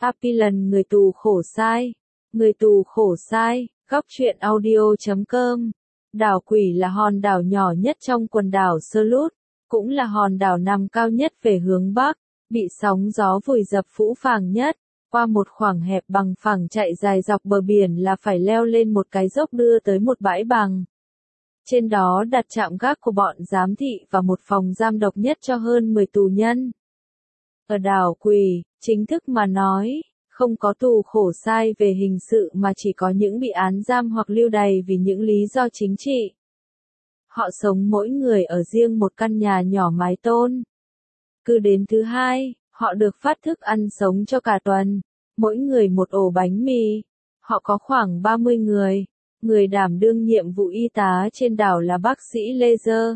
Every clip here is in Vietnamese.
Appilan người tù khổ sai. Người tù khổ sai, góc truyện audio.com. Đảo Quỷ là hòn đảo nhỏ nhất trong quần đảo Slut, cũng là hòn đảo nằm cao nhất về hướng Bắc, bị sóng gió vùi dập phũ phàng nhất. Qua một khoảng hẹp bằng phẳng chạy dài dọc bờ biển là phải leo lên một cái dốc đưa tới một bãi bằng. Trên đó đặt trạm gác của bọn giám thị và một phòng giam độc nhất cho hơn 10 tù nhân. Ở đảo Quỷ, chính thức mà nói, không có tù khổ sai về hình sự mà chỉ có những bị án giam hoặc lưu đày vì những lý do chính trị. Họ sống mỗi người ở riêng một căn nhà nhỏ mái tôn. Cứ đến thứ hai, họ được phát thức ăn sống cho cả tuần, mỗi người một ổ bánh mì. Họ có khoảng 30 người. Người đảm đương nhiệm vụ y tá trên đảo là bác sĩ laser.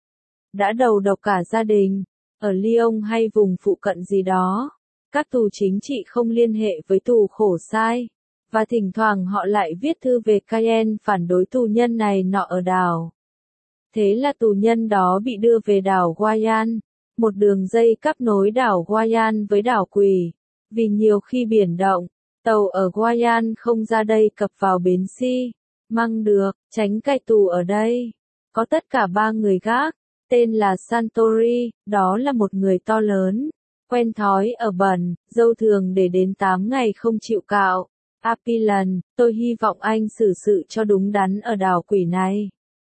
Đã đầu độc cả gia đình, ở Lyon hay vùng phụ cận gì đó. Các tù chính trị không liên hệ với tù khổ sai, và thỉnh thoảng họ lại viết thư về Cayenne phản đối tù nhân này nọ ở đảo. Thế là tù nhân đó bị đưa về đảo Guayane, một đường dây cáp nối đảo Guayane với đảo Quỷ. Vì nhiều khi biển động, tàu ở Guayane không ra đây cập vào bến xi măng được, tránh cai tù ở đây. Có tất cả 3 người gác, tên là Santori, đó là một người to lớn, quen thói ở bẩn, dâu thường để đến 8 ngày không chịu cạo. Appilan, tôi hy vọng anh xử sự cho đúng đắn ở đảo Quỷ này.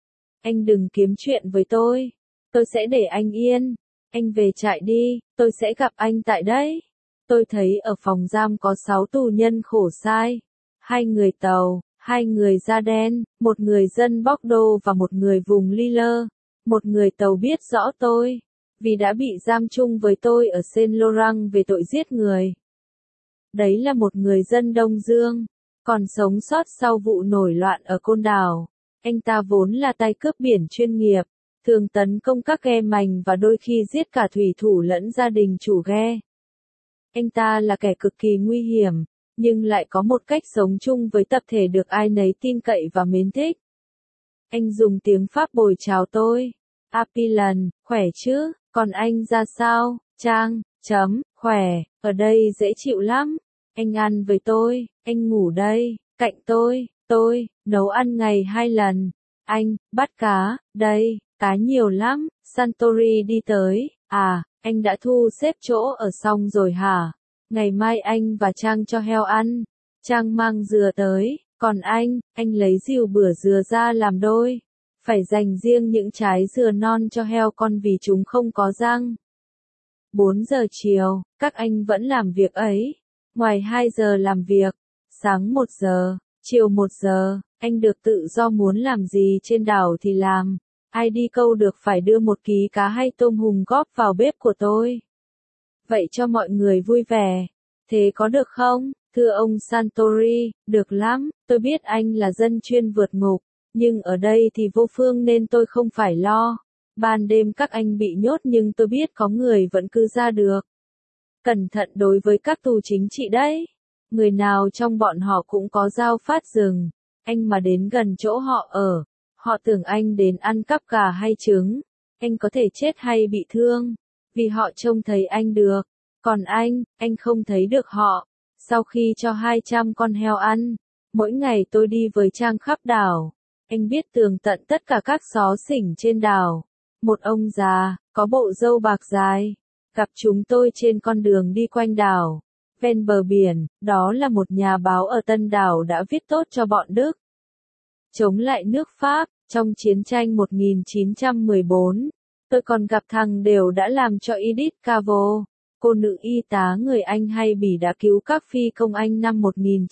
Anh đừng kiếm chuyện với tôi sẽ để anh yên. Anh về trại đi, tôi sẽ gặp anh tại đấy. Tôi thấy ở phòng giam có 6 tù nhân khổ sai. 2 người Tàu, 2 người da đen, 1 người dân Bordeaux và 1 người vùng Lille. 1 người Tàu biết rõ tôi, vì đã bị giam chung với tôi ở Saint Laurent về tội giết người. Đấy là 1 người dân Đông Dương, còn sống sót sau vụ nổi loạn ở Côn Đảo. Anh ta vốn là tay cướp biển chuyên nghiệp, thường tấn công các ghe mành và đôi khi giết cả thủy thủ lẫn gia đình chủ ghe. Anh ta là kẻ cực kỳ nguy hiểm, nhưng lại có một cách sống chung với tập thể được ai nấy tin cậy và mến thích. Anh dùng tiếng Pháp bồi chào tôi. Appilan, khỏe chứ, còn anh ra sao? Trang, khỏe, ở đây dễ chịu lắm. Anh ăn với tôi, anh ngủ đây, cạnh tôi nấu ăn ngày 2 lần. Anh, bắt cá, đây, cá nhiều lắm. Santori đi tới, anh đã thu xếp chỗ ở xong rồi hả? Ngày mai anh và Trang cho heo ăn. Trang mang dừa tới, còn anh lấy rìu bửa dừa ra làm đôi. Phải dành riêng những trái dừa non cho heo con vì chúng không có răng. 4 giờ chiều, các anh vẫn làm việc ấy. Ngoài 2 giờ làm việc, sáng 1 giờ, chiều 1 giờ, anh được tự do muốn làm gì trên đảo thì làm. Ai đi câu được phải đưa 1 ký cá hay tôm hùm góp vào bếp của tôi. Vậy cho mọi người vui vẻ. Thế có được không? Thưa ông Santori, được lắm, tôi biết anh là dân chuyên vượt ngục, nhưng ở đây thì vô phương nên tôi không phải lo. Ban đêm các anh bị nhốt nhưng tôi biết có người vẫn cứ ra được. Cẩn thận đối với các tù chính trị đấy. Người nào trong bọn họ cũng có dao phát rừng. Anh mà đến gần chỗ họ ở, họ tưởng anh đến ăn cắp gà hay trứng. Anh có thể chết hay bị thương, vì họ trông thấy anh được. Còn anh không thấy được họ. Sau khi cho 200 con heo ăn, mỗi ngày tôi đi với Trang khắp đảo. Anh biết tường tận tất cả các xó xỉnh trên đảo. Một ông già, có bộ râu bạc dài, gặp chúng tôi trên con đường đi quanh đảo. Ven bờ biển, đó là một nhà báo ở Tân Đảo đã viết tốt cho bọn Đức. Chống lại nước Pháp, trong chiến tranh 1914. Tôi còn gặp thằng Đều đã làm cho Edith Cavell, cô nữ y tá người Anh hay Bỉ đã cứu các phi công Anh năm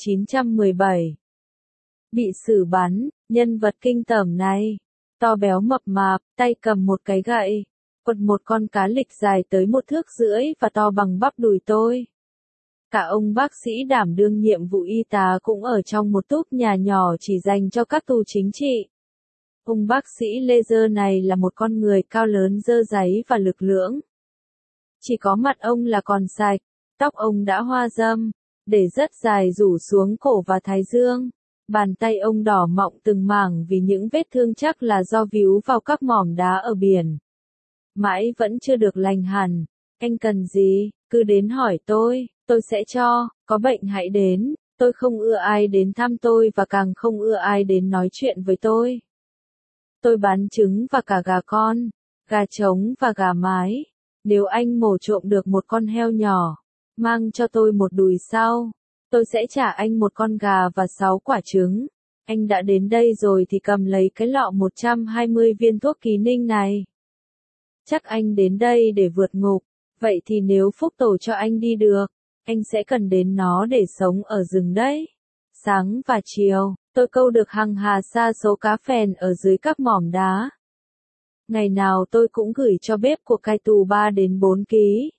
1917. Bị xử bắn, nhân vật kinh tởm này, to béo mập mạp, tay cầm một cái gậy, quật một con cá lịch dài tới 1,5 thước và to bằng bắp đùi tôi. Cả ông bác sĩ đảm đương nhiệm vụ y tá cũng ở trong một túp nhà nhỏ chỉ dành cho các tù chính trị. Ông bác sĩ laser này là một con người cao lớn dơ dáy và lực lưỡng. Chỉ có mặt ông là còn sạch, tóc ông đã hoa râm, để rất dài rủ xuống cổ và thái dương. Bàn tay ông đỏ mọng từng mảng vì những vết thương chắc là do víu vào các mỏm đá ở biển. Mãi vẫn chưa được lành hẳn. Anh cần gì, cứ đến hỏi tôi sẽ cho, Có bệnh hãy đến, tôi không ưa ai đến thăm tôi và càng không ưa ai đến nói chuyện với tôi. Tôi bán trứng và cả gà con, gà trống và gà mái. Nếu anh mổ trộm được một con heo nhỏ, mang cho tôi một đùi sau, tôi sẽ trả anh một con gà và 6 quả trứng. Anh đã đến đây rồi thì cầm lấy cái lọ 120 viên thuốc ký ninh này. Chắc anh đến đây để vượt ngục, vậy thì nếu phúc tổ cho anh đi được, anh sẽ cần đến nó để sống ở rừng đấy. Sáng và chiều, tôi câu được hàng hà sa số cá phèn ở dưới các mỏm đá. Ngày nào tôi cũng gửi cho bếp của cai tù 3 đến 4 ký.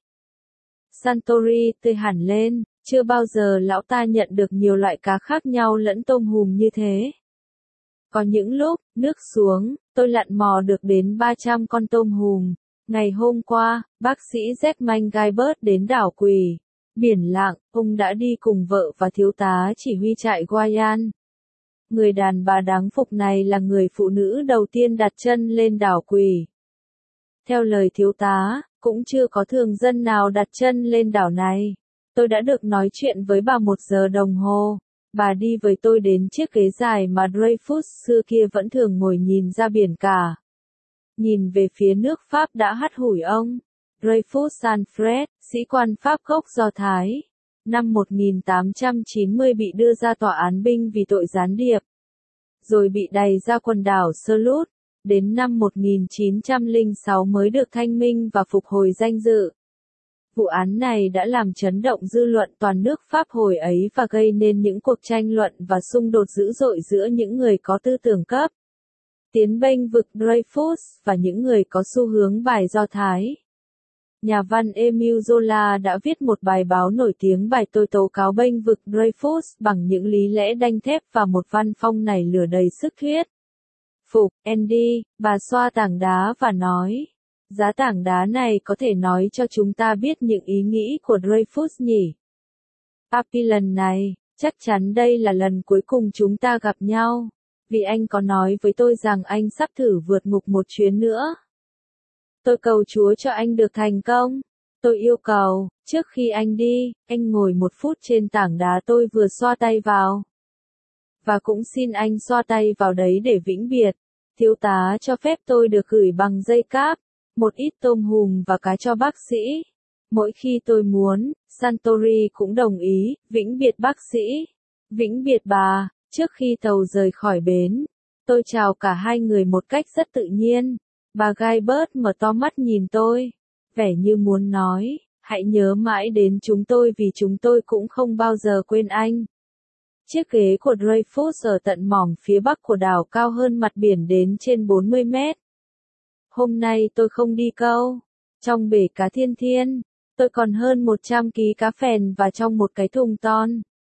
Santori tươi hẳn lên, chưa bao giờ lão ta nhận được nhiều loại cá khác nhau lẫn tôm hùm như thế. Có những lúc, nước xuống, tôi lặn mò được đến 300 con tôm hùm. Ngày hôm qua, bác sĩ Jackman Guybert đến đảo Quỳ, biển lặng, ông đã đi cùng vợ và thiếu tá chỉ huy trại Guayan. Người đàn bà đáng phục này là người phụ nữ đầu tiên đặt chân lên đảo Quỳ. Theo lời thiếu tá, cũng chưa có thường dân nào đặt chân lên đảo này. Tôi đã được nói chuyện với bà 1 giờ đồng hồ. Bà đi với tôi đến chiếc ghế dài mà Dreyfus xưa kia vẫn thường ngồi nhìn ra biển cả. Nhìn về phía nước Pháp đã hắt hủi ông. Dreyfus Sanfred, sĩ quan Pháp gốc Do Thái. Năm 1890 bị đưa ra tòa án binh vì tội gián điệp. Rồi bị đày ra quần đảo Slut. Đến năm 1906 mới được thanh minh và phục hồi danh dự. Vụ án này đã làm chấn động dư luận toàn nước Pháp hồi ấy và gây nên những cuộc tranh luận và xung đột dữ dội giữa những người có tư tưởng cấp tiến bênh vực Dreyfus và những người có xu hướng bài Do Thái. Nhà văn Émile Zola đã viết một bài báo nổi tiếng bài tôi tố cáo bênh vực Dreyfus bằng những lý lẽ đanh thép và một văn phong nảy lửa đầy sức thuyết. Phục, Andy, bà xoa tảng đá và nói. Giá tảng đá này có thể nói cho chúng ta biết những ý nghĩ của Dreyfus nhỉ? Papi lần này, chắc chắn đây là lần cuối cùng chúng ta gặp nhau. Vì anh có nói với tôi rằng anh sắp thử vượt ngục một chuyến nữa. Tôi cầu Chúa cho anh được thành công. Tôi yêu cầu, trước khi anh đi, anh ngồi 1 phút trên tảng đá tôi vừa xoa tay vào. Và cũng xin anh xoa tay vào đấy để vĩnh biệt. Thiếu tá cho phép tôi được gửi bằng dây cáp, một ít tôm hùm và cá cho bác sĩ. Mỗi khi tôi muốn, Santori cũng đồng ý, vĩnh biệt bác sĩ. Vĩnh biệt bà. Trước khi tàu rời khỏi bến, tôi chào cả hai người một cách rất tự nhiên. Bà Guybert mở to mắt nhìn tôi, vẻ như muốn nói, hãy nhớ mãi đến chúng tôi vì chúng tôi cũng không bao giờ quên anh. Chiếc ghế của Dreyfus ở tận mỏm phía bắc của đảo cao hơn mặt biển đến trên 40 mét. Hôm nay tôi không đi câu. Trong bể cá Thiên Thiên, tôi còn hơn 100 ký cá phèn và trong một cái thùng ton.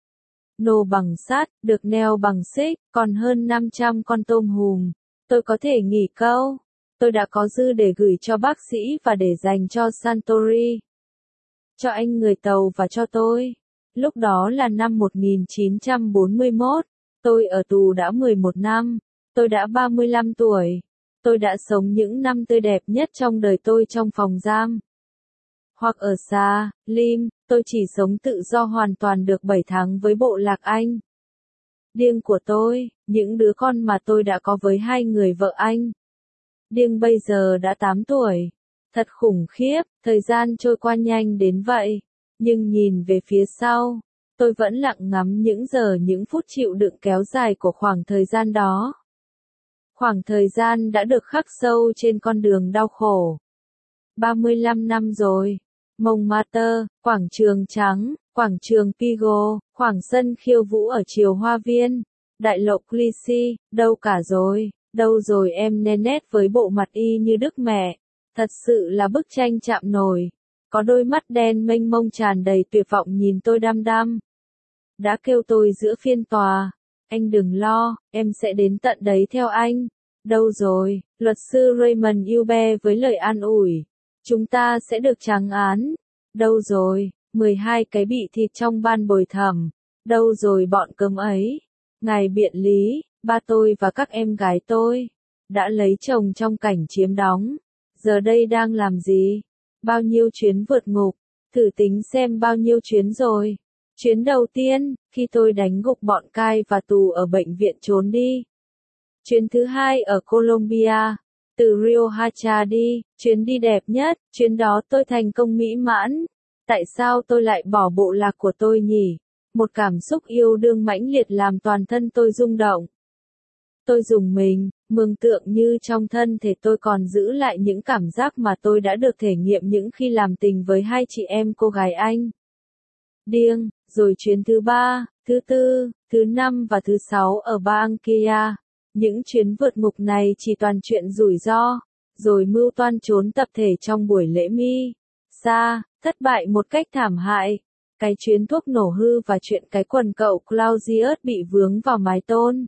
Nô bằng sắt, được neo bằng xích, còn hơn 500 con tôm hùm. Tôi có thể nghỉ câu. Tôi đã có dư để gửi cho bác sĩ và để dành cho Santori. Cho anh người tàu và cho tôi. Lúc đó là năm 1941. Tôi ở tù đã 11 năm. Tôi đã 35 tuổi. Tôi đã sống những năm tươi đẹp nhất trong đời tôi trong phòng giam. Hoặc ở xa, Lim, tôi chỉ sống tự do hoàn toàn được 7 tháng với bộ lạc Anh. Điên của tôi, những đứa con mà tôi đã có với 2 người vợ Anh. Điên bây giờ đã 8 tuổi. Thật khủng khiếp, thời gian trôi qua nhanh đến vậy. Nhưng nhìn về phía sau, tôi vẫn lặng ngắm những giờ những phút chịu đựng kéo dài của khoảng thời gian đó. Khoảng thời gian đã được khắc sâu trên con đường đau khổ. 35 năm rồi. Montmartre, quảng trường trắng, quảng trường Pigalle, khoảng sân khiêu vũ ở chiều hoa viên, đại lộ Clichy, đâu cả rồi, đâu rồi em Nenette với bộ mặt y như Đức Mẹ. Thật sự là bức tranh chạm nổi. Có đôi mắt đen mênh mông tràn đầy tuyệt vọng nhìn tôi đăm đăm. Đã kêu tôi giữa phiên tòa. Anh đừng lo, em sẽ đến tận đấy theo anh. Đâu rồi, luật sư Raymond Hubert với lời an ủi. Chúng ta sẽ được trắng án. Đâu rồi, 12 cái bị thịt trong ban bồi thẩm. Đâu rồi bọn cơm ấy. Ngài biện lý, ba tôi và các em gái tôi đã lấy chồng trong cảnh chiếm đóng. Giờ đây đang làm gì? Bao nhiêu chuyến vượt ngục? Thử tính xem bao nhiêu chuyến rồi. Chuyến đầu tiên, khi tôi đánh gục bọn cai và tù ở bệnh viện trốn đi. Chuyến thứ hai ở Colombia, từ Rio Hacha đi, chuyến đi đẹp nhất, chuyến đó tôi thành công mỹ mãn. Tại sao tôi lại bỏ bộ lạc của tôi nhỉ? Một cảm xúc yêu đương mãnh liệt làm toàn thân tôi rung động. Tôi rùng mình, mường tượng như trong thân thể tôi còn giữ lại những cảm giác mà tôi đã được thể nghiệm những khi làm tình với hai chị em cô gái Anh. Điên, rồi chuyến thứ 3, thứ 4, thứ 5 và thứ 6 ở bang Kia. Những chuyến vượt ngục này chỉ toàn chuyện rủi ro, rồi mưu toan trốn tập thể trong buổi lễ Misa, thất bại một cách thảm hại. Cái chuyến thuốc nổ hư và chuyện cái quần cậu Claudius bị vướng vào mái tôn.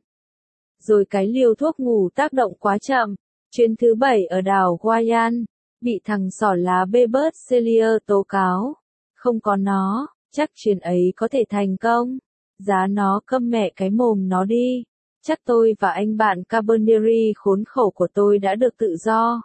Rồi cái liều thuốc ngủ tác động quá chậm. Chuyến thứ 7 ở đảo Guayan, bị thằng xỏ lá Bebert Cellier tố cáo. Không có nó, chắc chuyến ấy có thể thành công. Giá nó câm mẹ cái mồm nó đi. Chắc tôi và anh bạn Caberneri khốn khổ của tôi đã được tự do.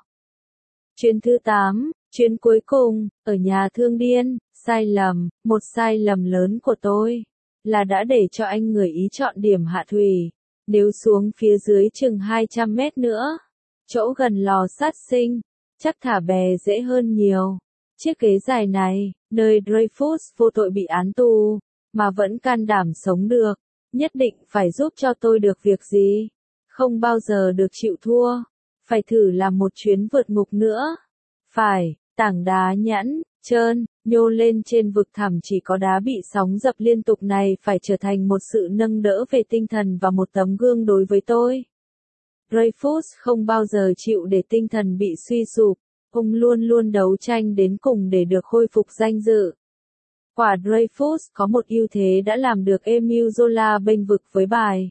Chuyến thứ 8, chuyến cuối cùng, ở nhà thương điên, sai lầm, một sai lầm lớn của tôi, là đã để cho anh người Ý chọn điểm hạ thủy. Nếu xuống phía dưới chừng 200 mét nữa, chỗ gần lò sát sinh, chắc thả bè dễ hơn nhiều. Chiếc ghế dài này, nơi Dreyfus vô tội bị án tù, mà vẫn can đảm sống được, nhất định phải giúp cho tôi được việc gì. Không bao giờ được chịu thua, phải thử làm một chuyến vượt ngục nữa. Phải, tảng đá nhẵn, trơn, nhô lên trên vực thẳm chỉ có đá bị sóng dập liên tục này phải trở thành một sự nâng đỡ về tinh thần và một tấm gương đối với tôi. Dreyfus không bao giờ chịu để tinh thần bị suy sụp, ông luôn luôn đấu tranh đến cùng để được khôi phục danh dự. Quả Dreyfus có một ưu thế đã làm được Emile Zola bênh vực với bài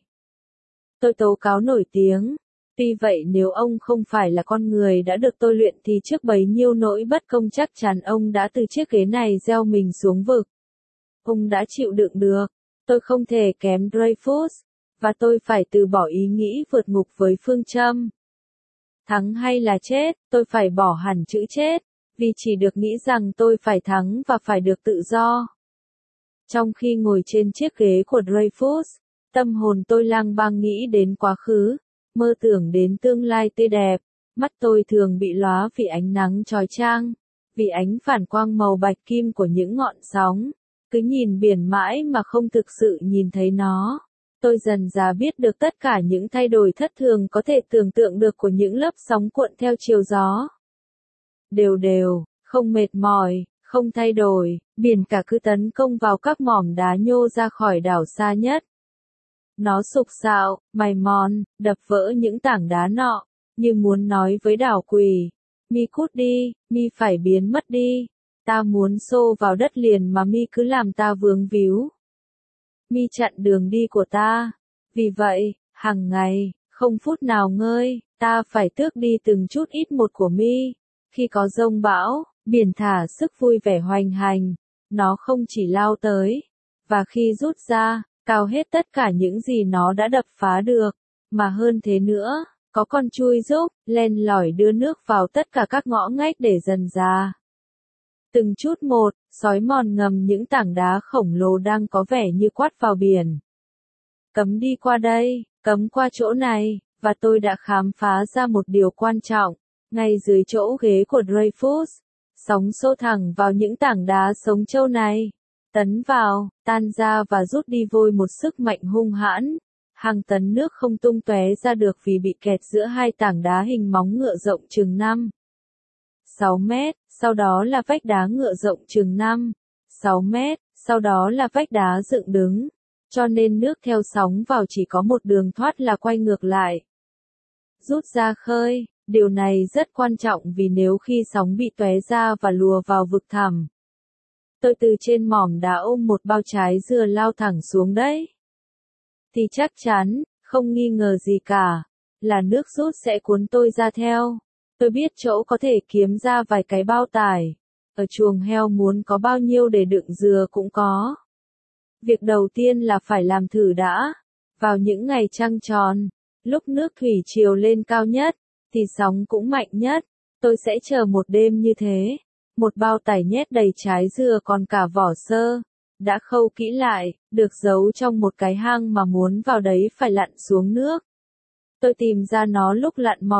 tôi tố cáo nổi tiếng. Tuy vậy nếu ông không phải là con người đã được tôi luyện thì trước bấy nhiêu nỗi bất công chắc chắn ông đã từ chiếc ghế này gieo mình xuống vực. Ông đã chịu đựng được. Tôi không thể kém Dreyfus. Và tôi phải từ bỏ ý nghĩ vượt ngục với phương châm. Thắng hay là chết, tôi phải bỏ hẳn chữ chết. Vì chỉ được nghĩ rằng tôi phải thắng và phải được tự do. Trong khi ngồi trên chiếc ghế của Dreyfus, tâm hồn tôi lang bang nghĩ đến quá khứ. Mơ tưởng đến tương lai tươi đẹp, mắt tôi thường bị lóa vì ánh nắng chói chang, vì ánh phản quang màu bạch kim của những ngọn sóng, cứ nhìn biển mãi mà không thực sự nhìn thấy nó. Tôi dần dà biết được tất cả những thay đổi thất thường có thể tưởng tượng được của những lớp sóng cuộn theo chiều gió. Đều đều, không mệt mỏi, không thay đổi, biển cả cứ tấn công vào các mỏm đá nhô ra khỏi đảo xa nhất. Nó sục sạo, mài mòn, đập vỡ những tảng đá nọ, như muốn nói với đảo quỷ. Mi cút đi, mi phải biến mất đi. Ta muốn xô vào đất liền mà mi cứ làm ta vướng víu. Mi chặn đường đi của ta. Vì vậy, hàng ngày, không phút nào ngơi, ta phải tước đi từng chút ít một của mi. Khi có giông bão, biển thả sức vui vẻ hoành hành. Nó không chỉ lao tới, và khi rút ra, cào hết tất cả những gì nó đã đập phá được, mà hơn thế nữa, có con chui giúp, len lỏi đưa nước vào tất cả các ngõ ngách để dần dà. Từng chút một, xói mòn ngầm những tảng đá khổng lồ đang có vẻ như quát vào biển. Cấm đi qua đây, cấm qua chỗ này, và tôi đã khám phá ra một điều quan trọng, ngay dưới chỗ ghế của Dreyfus, sóng xô thẳng vào những tảng đá sống trâu này. Tấn vào, tan ra và rút đi vôi một sức mạnh hung hãn. Hàng tấn nước không tung tóe ra được vì bị kẹt giữa hai tảng đá hình móng ngựa rộng chừng 6 mét, sau đó là vách đá ngựa rộng chừng 6 mét, sau đó là vách đá dựng đứng. Cho nên nước theo sóng vào chỉ có một đường thoát là quay ngược lại. Rút ra khơi, điều này rất quan trọng vì nếu khi sóng bị tóe ra và lùa vào vực thẳm. Tôi từ trên mỏm đá ôm một bao trái dừa lao thẳng xuống đấy. Thì chắc chắn, không nghi ngờ gì cả, là nước rút sẽ cuốn tôi ra theo. Tôi biết chỗ có thể kiếm ra vài cái bao tải. Ở chuồng heo muốn có bao nhiêu để đựng dừa cũng có. Việc đầu tiên là phải làm thử đã. Vào những ngày trăng tròn, lúc nước thủy triều lên cao nhất, thì sóng cũng mạnh nhất. Tôi sẽ chờ một đêm như thế. Một bao tải nhét đầy trái dừa còn cả vỏ sơ. đã khâu kỹ lại, được giấu trong một cái hang mà muốn vào đấy phải lặn xuống nước. Tôi tìm ra nó lúc lặn mò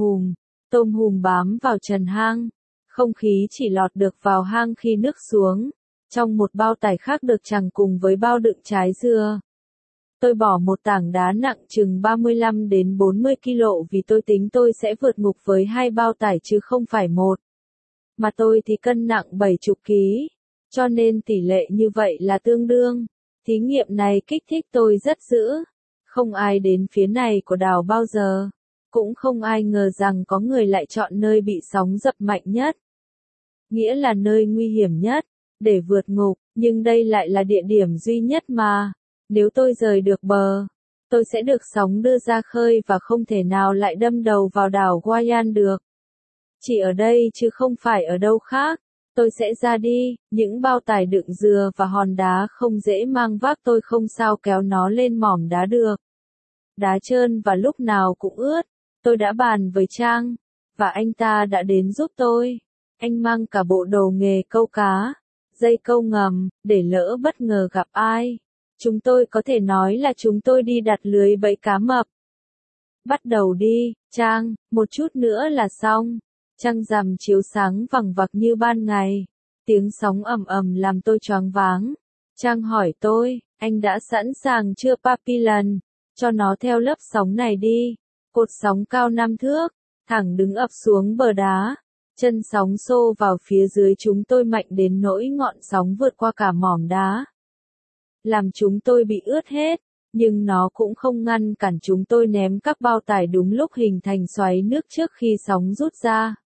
tôm hùm bám vào trần hang, không khí chỉ lọt được vào hang khi nước xuống, trong một bao tải khác được chằng cùng với bao đựng trái dưa. Tôi bỏ một tảng đá nặng chừng 35 đến 40 kg vì tôi tính tôi sẽ vượt ngục với 2 bao tải chứ không phải một. Mà tôi thì cân nặng 70 kg, cho nên tỷ lệ như vậy là tương đương. Thí nghiệm này kích thích tôi rất dữ. Không ai đến phía này của đảo bao giờ. Cũng không ai ngờ rằng có người lại chọn nơi bị sóng dập mạnh nhất. Nghĩa là nơi nguy hiểm nhất, để vượt ngục, nhưng đây lại là địa điểm duy nhất mà. Nếu tôi rời được bờ, tôi sẽ được sóng đưa ra khơi và không thể nào lại đâm đầu vào đảo Guayan được. Chỉ ở đây chứ không phải ở đâu khác. Tôi sẽ ra đi, những bao tải đựng dừa và hòn đá không dễ mang vác tôi không sao kéo nó lên mỏm đá được. Đá trơn và lúc nào cũng ướt. Tôi đã bàn với Trang, và anh ta đã đến giúp tôi. Anh mang cả bộ đồ nghề câu cá, dây câu ngầm, để lỡ bất ngờ gặp ai. Chúng tôi có thể nói là chúng tôi đi đặt lưới bẫy cá mập. Bắt đầu đi, Trang, một chút nữa là xong. Trăng rằm chiếu sáng vằng vặc như ban ngày. Tiếng sóng ầm ầm làm tôi choáng váng. Trang hỏi tôi, anh đã sẵn sàng chưa Papillon? Cho nó theo lớp sóng này đi. Cột sóng cao 5 thước, thẳng đứng ập xuống bờ đá. Chân sóng xô vào phía dưới chúng tôi mạnh đến nỗi ngọn sóng vượt qua cả mỏm đá. Làm chúng tôi bị ướt hết, nhưng nó cũng không ngăn cản chúng tôi ném các bao tải đúng lúc hình thành xoáy nước trước khi sóng rút ra.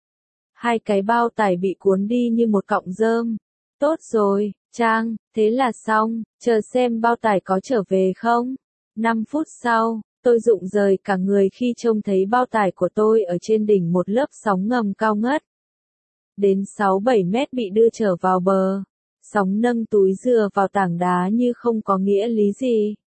2 cái bao tải bị cuốn đi như một cọng rơm. Tốt rồi, Trang, thế là xong, chờ xem bao tải có trở về không. 5 phút sau, tôi rụng rời cả người khi trông thấy bao tải của tôi ở trên đỉnh một lớp sóng ngầm cao ngất. Đến 6-7 mét bị đưa trở vào bờ. Sóng nâng túi dừa vào tảng đá như không có nghĩa lý gì.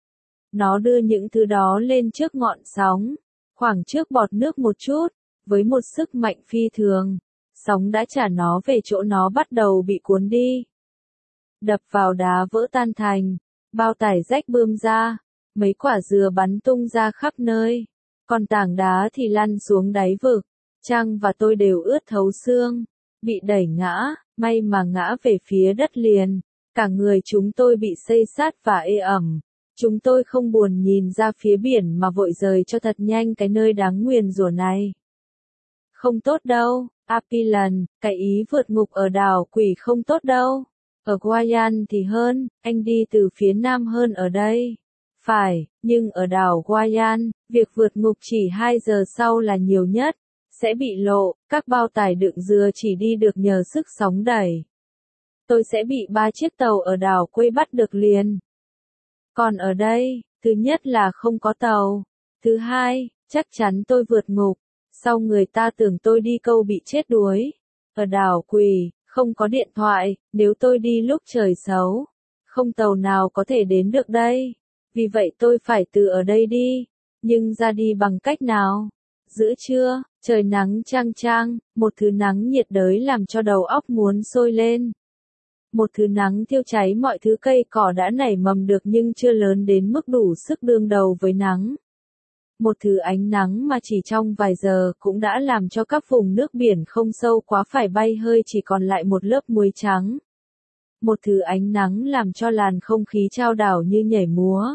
Nó đưa những thứ đó lên trước ngọn sóng, khoảng trước bọt nước một chút, với một sức mạnh phi thường. Sóng đã trả nó về chỗ nó bắt đầu bị cuốn đi. Đập vào đá vỡ tan thành, bao tải rách bươm ra, mấy quả dừa bắn tung ra khắp nơi, còn tảng đá thì lăn xuống đáy vực. Trang và tôi đều ướt thấu xương, bị đẩy ngã, may mà ngã về phía đất liền. Cả người chúng tôi bị xây sát và ê ẩm. Chúng tôi không buồn nhìn ra phía biển mà vội rời cho thật nhanh cái nơi đáng nguyền rủa này. Không tốt đâu, Papillon, cái ý vượt ngục ở đảo quỷ không tốt đâu. Ở Guayan thì hơn, anh đi từ phía nam hơn ở đây. Phải, nhưng ở đảo Guayan, việc vượt ngục chỉ 2 giờ sau là nhiều nhất. Sẽ bị lộ, các bao tải đựng dừa chỉ đi được nhờ sức sóng đẩy. Tôi sẽ bị 3 chiếc tàu ở đảo quê bắt được liền. Còn ở đây, thứ nhất là không có tàu. Thứ hai, chắc chắn tôi vượt ngục. Sau người ta tưởng tôi đi câu bị chết đuối. Ở đảo quỷ, không có điện thoại, nếu tôi đi lúc trời xấu. Không tàu nào có thể đến được đây. Vì vậy tôi phải từ ở đây đi. Nhưng ra đi bằng cách nào? Giữa trưa, trời nắng chang chang, một thứ nắng nhiệt đới làm cho đầu óc muốn sôi lên. Một thứ nắng thiêu cháy mọi thứ cây cỏ đã nảy mầm được nhưng chưa lớn đến mức đủ sức đương đầu với nắng. Một thứ ánh nắng mà chỉ trong vài giờ cũng đã làm cho các vùng nước biển không sâu quá phải bay hơi chỉ còn lại một lớp muối trắng. Một thứ ánh nắng làm cho làn không khí chao đảo như nhảy múa.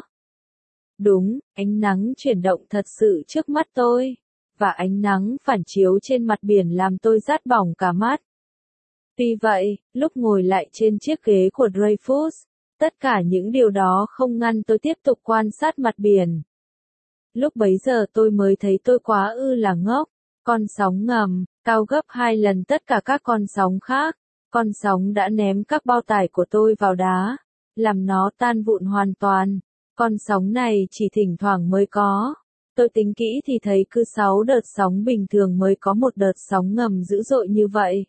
Đúng, ánh nắng chuyển động thật sự trước mắt tôi. Và ánh nắng phản chiếu trên mặt biển làm tôi rát bỏng cả mắt. Tuy vậy, lúc ngồi lại trên chiếc ghế của Dreyfus, tất cả những điều đó không ngăn tôi tiếp tục quan sát mặt biển. Lúc bấy giờ tôi mới thấy tôi quá là ngốc. Con sóng ngầm, cao gấp 2 lần tất cả các con sóng khác. Con sóng đã ném các bao tải của tôi vào đá, làm nó tan vụn hoàn toàn. Con sóng này chỉ thỉnh thoảng mới có. Tôi tính kỹ thì thấy cứ 6 đợt sóng bình thường mới có một đợt sóng ngầm dữ dội như vậy.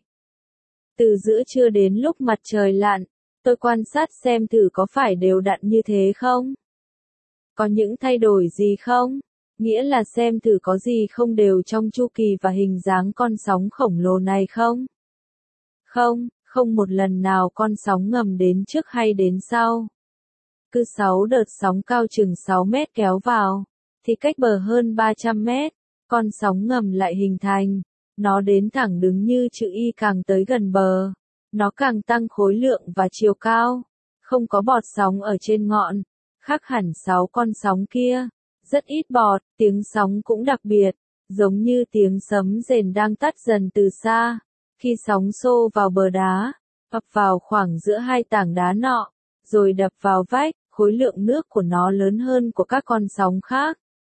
Từ giữa trưa đến lúc mặt trời lặn, tôi quan sát xem thử có phải đều đặn như thế không? Có những thay đổi gì không? Nghĩa là xem thử có gì không đều trong chu kỳ và hình dáng con sóng khổng lồ này không? Không một lần nào con sóng ngầm đến trước hay đến sau. Cứ 6 đợt sóng cao chừng 6 mét kéo vào, thì cách bờ hơn 300 mét, con sóng ngầm lại hình thành. Nó đến thẳng đứng như chữ Y, càng tới gần bờ, nó càng tăng khối lượng và chiều cao. Không có bọt sóng ở trên ngọn, khác hẳn 6 con sóng kia. Rất ít bọt, tiếng sóng cũng đặc biệt, giống như tiếng sấm rền đang tắt dần từ xa. Khi sóng xô vào bờ đá, ập vào khoảng giữa hai tảng đá nọ, rồi đập vào vách, khối lượng nước của nó lớn hơn của các con sóng khác.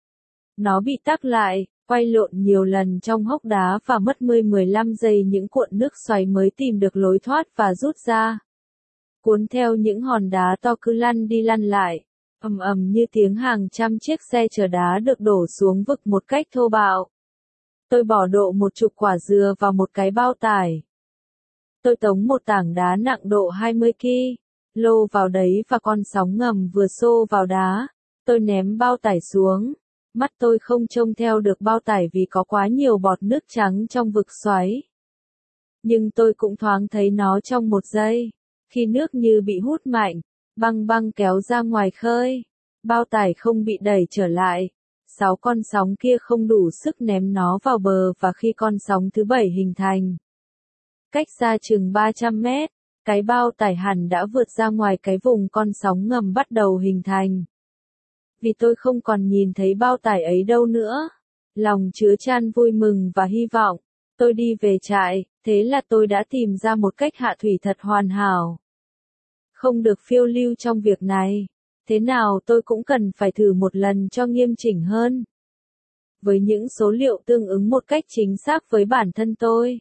Nó bị tắc lại, quay lộn nhiều lần trong hốc đá và mất 10-15 giây những cuộn nước xoáy mới tìm được lối thoát và rút ra. Cuốn theo những hòn đá to cứ lăn đi lăn lại, ầm ầm như tiếng hàng trăm chiếc xe chở đá được đổ xuống vực một cách thô bạo. Tôi bỏ độ 10 quả dừa vào một cái bao tải. Tôi tống một tảng đá nặng độ 20 kg vào đấy và con sóng ngầm vừa xô vào đá. Tôi ném bao tải xuống. Mắt tôi không trông theo được bao tải vì có quá nhiều bọt nước trắng trong vực xoáy. Nhưng tôi cũng thoáng thấy nó trong một giây. Khi nước như bị hút mạnh, băng băng kéo ra ngoài khơi. Bao tải không bị đẩy trở lại. 6 con sóng kia không đủ sức ném nó vào bờ và khi con sóng thứ 7 hình thành. Cách xa chừng 300 mét, cái bao tải hẳn đã vượt ra ngoài cái vùng con sóng ngầm bắt đầu hình thành. Vì tôi không còn nhìn thấy bao tải ấy đâu nữa. Lòng chứa chan vui mừng và hy vọng. Tôi đi về trại, thế là tôi đã tìm ra một cách hạ thủy thật hoàn hảo. Không được phiêu lưu trong việc này. Thế nào tôi cũng cần phải thử một lần cho nghiêm chỉnh hơn. Với những số liệu tương ứng một cách chính xác với bản thân tôi.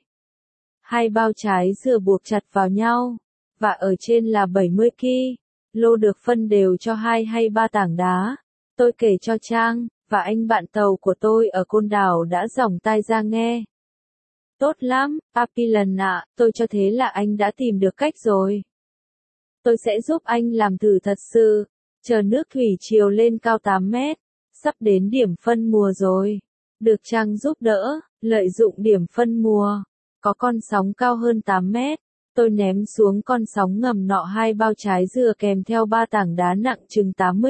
2 bao trái dừa buộc chặt vào nhau, và ở trên là 70 kg được phân đều cho 2 hay 3 tảng đá. Tôi kể cho Trang, và anh bạn tàu của tôi ở Côn Đảo đã giỏng tai ra nghe. Tốt lắm, Apilan ạ, tôi cho thế là anh đã tìm được cách rồi. Tôi sẽ giúp anh làm thử thật sự. Chờ nước thủy triều lên cao 8 mét, sắp đến điểm phân mùa rồi. Được Trang giúp đỡ, lợi dụng điểm phân mùa. Có con sóng cao hơn 8 mét. Tôi ném xuống con sóng ngầm nọ 2 bao trái dừa kèm theo 3 tảng đá nặng chừng 80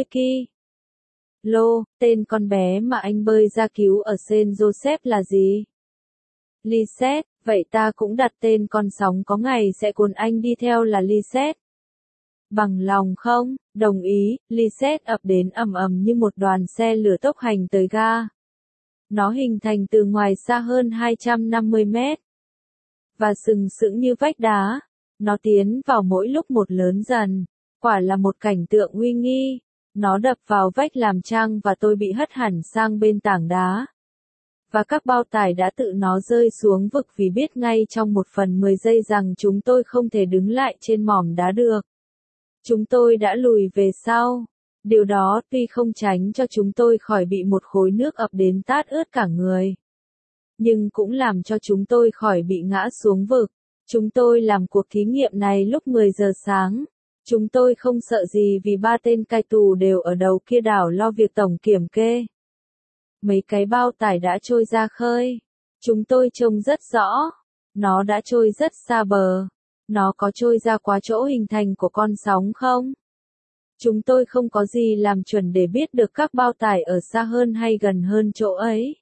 kg. Tên con bé mà anh bơi ra cứu ở Saint Joseph là gì? Lisette, vậy ta cũng đặt tên con sóng có ngày sẽ cuốn anh đi theo là Lisette. Bằng lòng không? Đồng ý. Lisette ập đến ầm ầm như một đoàn xe lửa tốc hành tới ga. Nó hình thành từ ngoài xa hơn 250 mét. Và sừng sững như vách đá. Nó tiến vào mỗi lúc một lớn dần. Quả là một cảnh tượng uy nghi. Nó đập vào vách làm Trang và tôi bị hất hẳn sang bên tảng đá. Và các bao tải đã tự nó rơi xuống vực vì biết ngay trong 1/10 giây rằng chúng tôi không thể đứng lại trên mỏm đá được. Chúng tôi đã lùi về sau. Điều đó tuy không tránh cho chúng tôi khỏi bị một khối nước ập đến tát ướt cả người, nhưng cũng làm cho chúng tôi khỏi bị ngã xuống vực. Chúng tôi làm cuộc thí nghiệm này lúc 10 giờ sáng. Chúng tôi không sợ gì vì 3 tên cai tù đều ở đầu kia đảo lo việc tổng kiểm kê. Mấy cái bao tải đã trôi ra khơi. Chúng tôi trông rất rõ. Nó đã trôi rất xa bờ. Nó có trôi ra quá chỗ hình thành của con sóng không? Chúng tôi không có gì làm chuẩn để biết được các bao tải ở xa hơn hay gần hơn chỗ ấy.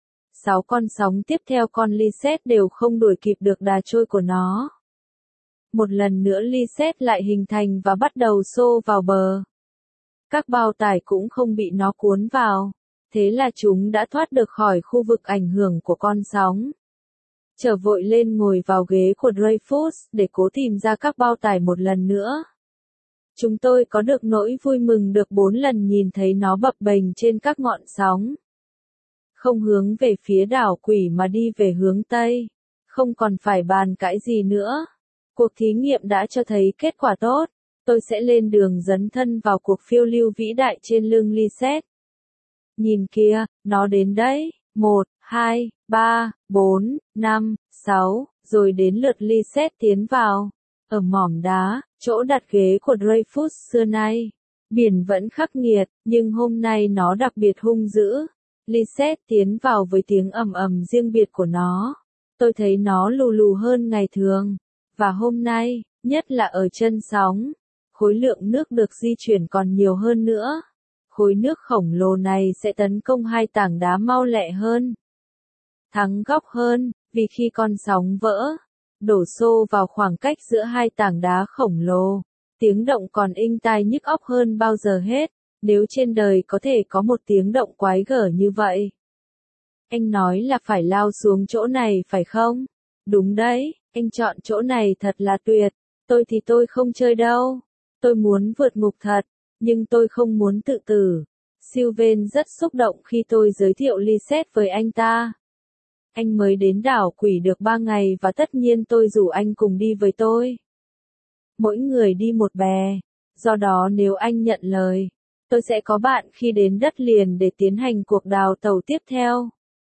6 con sóng tiếp theo con Lisette đều không đuổi kịp được đà trôi của nó. Một lần nữa Lisette lại hình thành và bắt đầu xô vào bờ. Các bao tải cũng không bị nó cuốn vào. Thế là chúng đã thoát được khỏi khu vực ảnh hưởng của con sóng. Trở vội lên ngồi vào ghế của Dreyfus để cố tìm ra các bao tải một lần nữa. Chúng tôi có được nỗi vui mừng được 4 lần nhìn thấy nó bập bềnh trên các ngọn sóng. Không hướng về phía đảo Quỷ mà đi về hướng Tây. Không còn phải bàn cãi gì nữa. Cuộc thí nghiệm đã cho thấy kết quả tốt. Tôi sẽ lên đường dấn thân vào cuộc phiêu lưu vĩ đại trên lưng Lisette. Nhìn kìa, nó đến đấy. 1, 2, 3, 4, 5, 6, rồi đến lượt Lisette tiến vào. Ở mỏm đá, chỗ đặt ghế của Dreyfus xưa nay. Biển vẫn khắc nghiệt, nhưng hôm nay nó đặc biệt hung dữ. Lisette tiến vào với tiếng ầm ầm riêng biệt của nó. Tôi thấy nó lù lù hơn ngày thường. Và hôm nay, nhất là ở chân sóng, khối lượng nước được di chuyển còn nhiều hơn nữa. Khối nước khổng lồ này sẽ tấn công hai tảng đá mau lẹ hơn, thắng góc hơn, vì khi con sóng vỡ, đổ xô vào khoảng cách giữa hai tảng đá khổng lồ, tiếng động còn inh tai nhức óc hơn bao giờ hết, nếu trên đời có thể có một tiếng động quái gở như vậy. Anh nói là phải lao xuống chỗ này phải không? Đúng đấy, anh chọn chỗ này thật là tuyệt, tôi thì tôi không chơi đâu. Tôi muốn vượt ngục thật, nhưng tôi không muốn tự tử. Sylvain rất xúc động khi tôi giới thiệu Lisette với anh ta. Anh mới đến đảo quỷ được 3 ngày và tất nhiên tôi rủ anh cùng đi với tôi. Mỗi người đi một bè, do đó nếu anh nhận lời, tôi sẽ có bạn khi đến đất liền để tiến hành cuộc đào tẩu tiếp theo.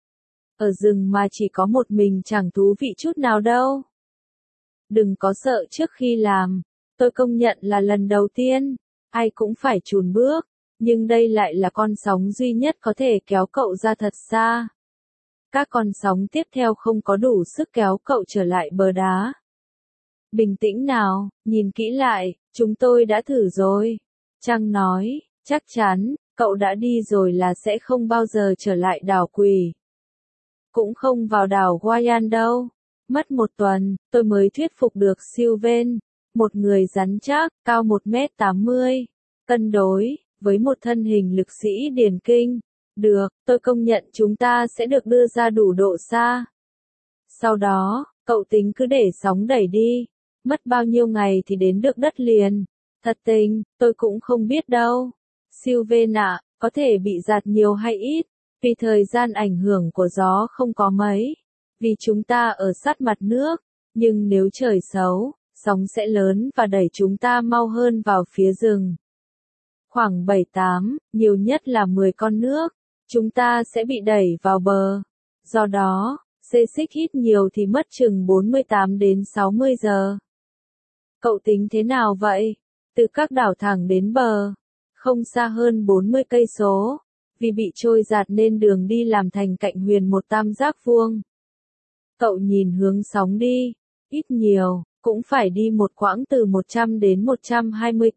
Ở rừng mà chỉ có một mình chẳng thú vị chút nào đâu. Đừng có sợ trước khi làm, tôi công nhận là lần đầu tiên, ai cũng phải chùn bước, nhưng đây lại là con sóng duy nhất có thể kéo cậu ra thật xa. Các con sóng tiếp theo không có đủ sức kéo cậu trở lại bờ đá. Bình tĩnh nào, nhìn kỹ lại, chúng tôi đã thử rồi. Trang nói, chắc chắn, cậu đã đi rồi là sẽ không bao giờ trở lại đảo quỷ. Cũng không vào đảo Guayan đâu. Mất 1 tuần, tôi mới thuyết phục được Sylvain, một người rắn chắc, cao 1m80, cân đối, với một thân hình lực sĩ điền kinh. Được, tôi công nhận chúng ta sẽ được đưa ra đủ độ xa. Sau đó, cậu tính cứ để sóng đẩy đi. Mất bao nhiêu ngày thì đến được đất liền? Thật tình, tôi cũng không biết đâu. Sylvain ạ, có thể bị giạt nhiều hay ít, vì thời gian ảnh hưởng của gió không có mấy. Vì chúng ta ở sát mặt nước, nhưng nếu trời xấu, sóng sẽ lớn và đẩy chúng ta mau hơn vào phía rừng. Khoảng 7-8, nhiều nhất là 10 con nước, chúng ta sẽ bị đẩy vào bờ. Do đó, xê xích ít nhiều thì mất chừng 48 đến 60 giờ. Cậu tính thế nào vậy? Từ các đảo thẳng đến bờ, không xa hơn 40 cây số, vì bị trôi dạt nên đường đi làm thành cạnh huyền một tam giác vuông. Cậu nhìn hướng sóng đi, ít nhiều, cũng phải đi một quãng từ 100 đến 120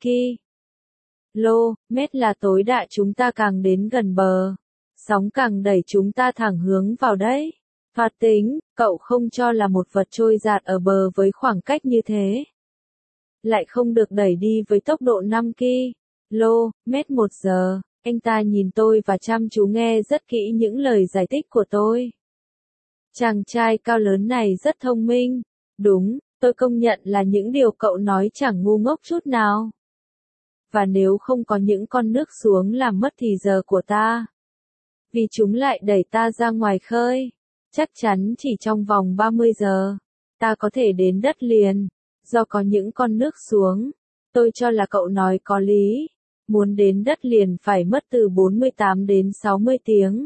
km là tối đa chúng ta càng đến gần bờ. Sóng càng đẩy chúng ta thẳng hướng vào đấy. Thoạt tính, cậu không cho là một vật trôi dạt ở bờ với khoảng cách như thế. Lại không được đẩy đi với tốc độ 5 km một giờ. Anh ta nhìn tôi và chăm chú nghe rất kỹ những lời giải thích của tôi. Chàng trai cao lớn này rất thông minh. Đúng, tôi công nhận là những điều cậu nói chẳng ngu ngốc chút nào. Và nếu không có những con nước xuống làm mất thì giờ của ta. Vì chúng lại đẩy ta ra ngoài khơi. Chắc chắn chỉ trong vòng 30 giờ, ta có thể đến đất liền. Do có những con nước xuống, tôi cho là cậu nói có lý. Muốn đến đất liền phải mất từ 48 đến 60 tiếng.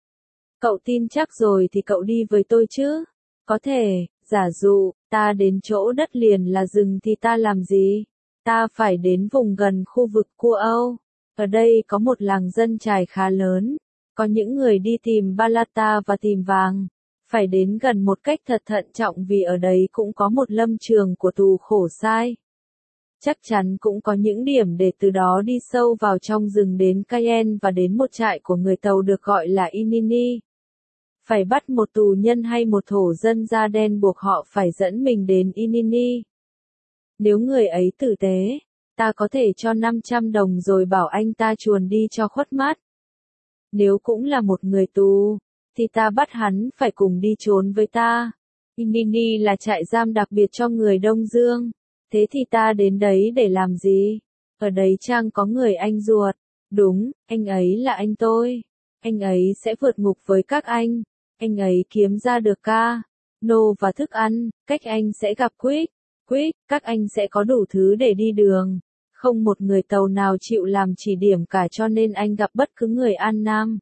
Cậu tin chắc rồi thì cậu đi với tôi chứ? Có thể, giả dụ, ta đến chỗ đất liền là rừng thì ta làm gì? Ta phải đến vùng gần khu vực Cua Âu. Ở đây có một làng dân trài khá lớn. Có những người đi tìm Balata và tìm vàng. Phải đến gần một cách thật thận trọng vì ở đấy cũng có một lâm trường của tù khổ sai. Chắc chắn cũng có những điểm để từ đó đi sâu vào trong rừng đến Cayenne và đến một trại của người Tàu được gọi là Inini. Phải bắt một tù nhân hay một thổ dân da đen buộc họ phải dẫn mình đến Inini. Nếu người ấy tử tế, ta có thể cho 500 đồng rồi bảo anh ta chuồn đi cho khuất mắt. Nếu cũng là một người tù, thì ta bắt hắn phải cùng đi trốn với ta. Inini là trại giam đặc biệt cho người Đông Dương. Thế thì ta đến đấy để làm gì? Ở đấy chăng có người anh ruột? Đúng, anh ấy là anh tôi. Anh ấy sẽ vượt ngục với các anh. Anh ấy kiếm ra được ca, nô và thức ăn, cách anh sẽ gặp Quick. Quick, các anh sẽ có đủ thứ để đi đường. Không một người Tàu nào chịu làm chỉ điểm cả cho nên anh gặp bất cứ người An Nam.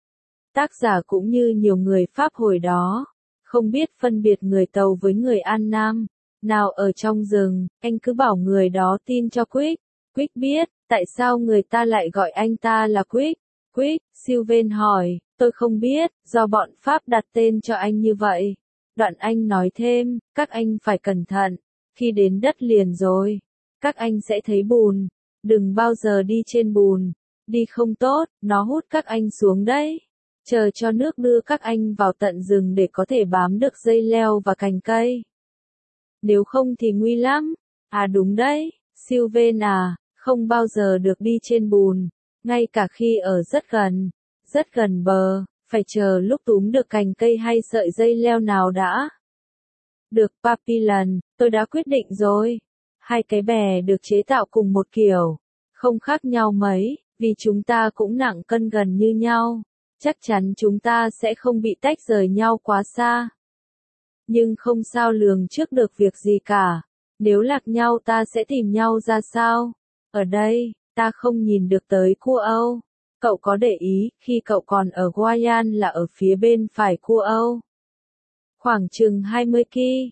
Tác giả cũng như nhiều người Pháp hồi đó, không biết phân biệt người Tàu với người An Nam. Nào ở trong rừng, anh cứ bảo người đó tin cho Quick. Quick biết, tại sao người ta lại gọi anh ta là Quick. Quick, Sylvain hỏi, tôi không biết, do bọn Pháp đặt tên cho anh như vậy. Đoạn anh nói thêm, các anh phải cẩn thận, Khi đến đất liền rồi, các anh sẽ thấy bùn. Đừng bao giờ đi trên bùn. Đi không tốt, nó hút các anh xuống đấy. Chờ cho nước đưa các anh vào tận rừng để có thể bám được dây leo và cành cây. Nếu không thì nguy lắm. À đúng đấy, Sylvain à, không bao giờ được đi trên bùn. Ngay cả khi ở rất gần bờ, phải chờ lúc túm được cành cây hay sợi dây leo nào đã. Được Papillon, tôi đã quyết định rồi. Hai cái bè được chế tạo cùng một kiểu, không khác nhau mấy, vì chúng ta cũng nặng cân gần như nhau. Chắc chắn chúng ta sẽ không bị tách rời nhau quá xa. Nhưng không sao lường trước được việc gì cả. Nếu lạc nhau ta sẽ tìm nhau ra sao? Ở đây, ta không nhìn được tới cua Âu. Cậu có để ý khi cậu còn ở Guayan là ở phía bên phải cua Âu? Khoảng chừng 20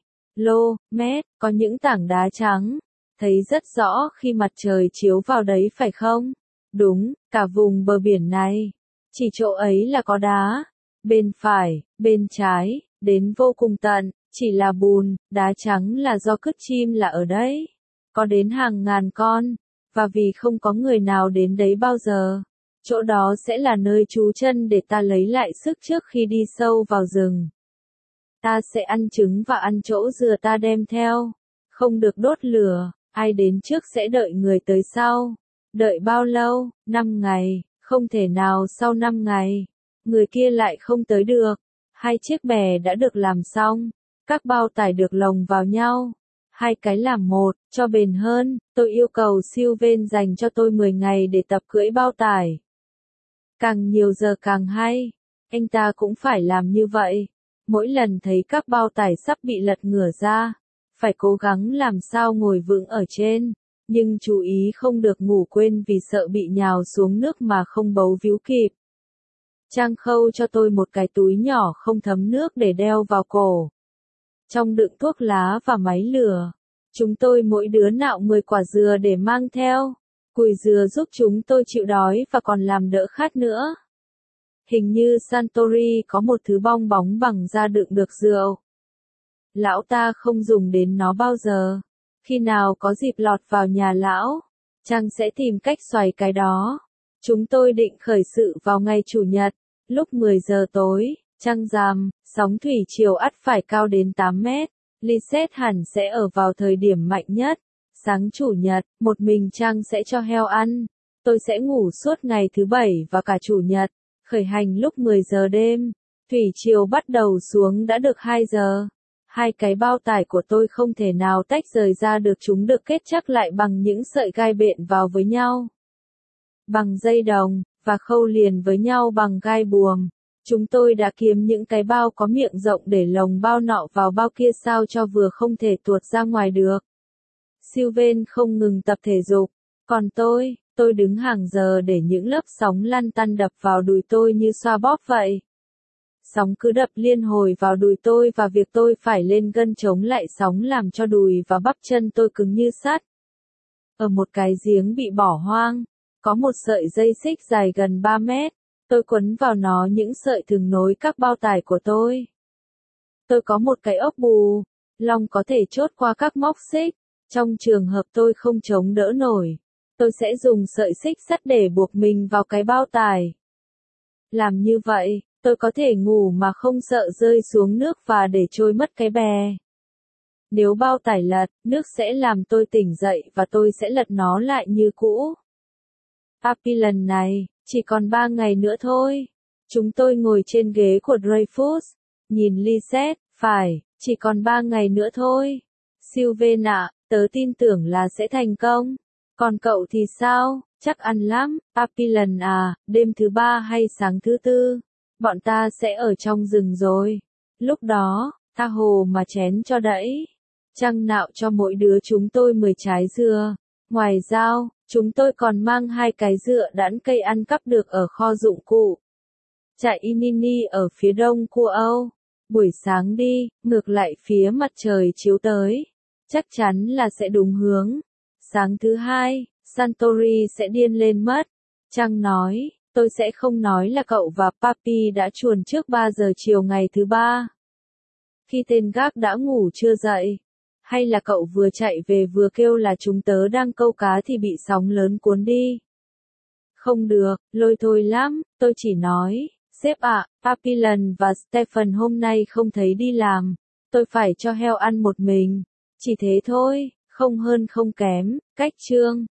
km, có những tảng đá trắng. Thấy rất rõ khi mặt trời chiếu vào đấy phải không? Đúng, cả vùng bờ biển này. Chỉ chỗ ấy là có đá. Bên phải, bên trái, đến vô cùng tận, chỉ là bùn, đá trắng là do cứt chim là ở đấy. Có đến hàng ngàn con, và vì không có người nào đến đấy bao giờ. Chỗ đó sẽ là nơi trú chân để ta lấy lại sức trước khi đi sâu vào rừng. Ta sẽ ăn trứng và ăn chỗ dừa ta đem theo. Không được đốt lửa, ai đến trước sẽ đợi người tới sau. Đợi bao lâu? 5 ngày, không thể nào sau 5 ngày. Người kia lại không tới được. Hai chiếc bè đã được làm xong. Các bao tải được lồng vào nhau. Hai cái làm một, cho bền hơn. Tôi yêu cầu Sylvain dành cho tôi 10 ngày để tập cưỡi bao tải. Càng nhiều giờ càng hay. Anh ta cũng phải làm như vậy. Mỗi lần thấy các bao tải sắp bị lật ngửa ra, phải cố gắng làm sao ngồi vững ở trên. Nhưng chú ý không được ngủ quên vì sợ bị nhào xuống nước mà không bấu víu kịp. Trang khâu cho tôi một cái túi nhỏ không thấm nước để đeo vào cổ. Trong đựng thuốc lá và máy lửa. Chúng tôi mỗi đứa nạo 10 quả dừa để mang theo. Cùi dừa giúp chúng tôi chịu đói và còn làm đỡ khát nữa. Hình như Santori có một thứ bong bóng bằng da đựng được rượu. Lão ta không dùng đến nó bao giờ. Khi nào có dịp lọt vào nhà lão, Trang sẽ tìm cách xoài cái đó. Chúng tôi định khởi sự vào ngày Chủ nhật, lúc 10 giờ tối, trăng rằm, sóng thủy triều ắt phải cao đến 8 mét. Lisette hẳn sẽ ở vào thời điểm mạnh nhất. Sáng Chủ nhật, một mình Trang sẽ cho heo ăn. Tôi sẽ ngủ suốt ngày thứ Bảy và cả Chủ nhật. Khởi hành lúc 10 giờ đêm. Thủy triều bắt đầu xuống đã được 2 giờ. Hai cái bao tải của tôi không thể nào tách rời ra được, chúng được kết chắc lại bằng những sợi gai bện vào với nhau. Bằng dây đồng, và khâu liền với nhau bằng gai buồm. Chúng tôi đã kiếm những cái bao có miệng rộng để lồng bao nọ vào bao kia sao cho vừa không thể tuột ra ngoài được. Sylvain không ngừng tập thể dục. Còn tôi đứng hàng giờ để những lớp sóng lăn tăn đập vào đùi tôi như xoa bóp vậy. Sóng cứ đập liên hồi vào đùi tôi và việc tôi phải lên gân chống lại sóng làm cho đùi và bắp chân tôi cứng như sắt. Ở một cái giếng bị bỏ hoang, có một sợi dây xích dài gần 3 mét, tôi quấn vào nó những sợi thừng nối các bao tải của tôi. Tôi có một cái ốc bù, long có thể chốt qua các móc xích. Trong trường hợp tôi không chống đỡ nổi, tôi sẽ dùng sợi xích sắt để buộc mình vào cái bao tải. Làm như vậy, tôi có thể ngủ mà không sợ rơi xuống nước và để trôi mất cái bè. Nếu bao tải lật, nước sẽ làm tôi tỉnh dậy và tôi sẽ lật nó lại như cũ. Papi lần này, chỉ còn 3 ngày nữa thôi. Chúng tôi ngồi trên ghế của Dreyfus, nhìn Lisette, phải, chỉ còn 3 ngày nữa thôi. Sylvain ạ, tớ tin tưởng là sẽ thành công. Còn cậu thì sao? Chắc ăn lắm. Papi lần à, đêm thứ 3 hay sáng thứ 4? Bọn ta sẽ ở trong rừng rồi. Lúc đó, tha hồ mà chén cho đẫy. Trăng nạo cho mỗi đứa chúng tôi 10 trái dừa. Ngoài dao, chúng tôi còn mang 2 cái dựa đẵn cây ăn cắp được ở kho dụng cụ. Trại Inini ở phía đông của Âu. Buổi sáng đi, ngược lại phía mặt trời chiếu tới. Chắc chắn là sẽ đúng hướng. Sáng thứ 2, Santori sẽ điên lên mất. Trăng nói, tôi sẽ không nói là cậu và Papi đã chuồn trước 3 giờ chiều ngày thứ 3. Khi tên gác đã ngủ chưa dậy, Hay là cậu vừa chạy về vừa kêu là chúng tớ đang câu cá thì bị sóng lớn cuốn đi? Không được, lôi thôi lắm, tôi chỉ nói, sếp ạ, Papillon và Stephen hôm nay không thấy đi làm, tôi phải cho heo ăn một mình. Chỉ thế thôi, không hơn không kém, cách chương.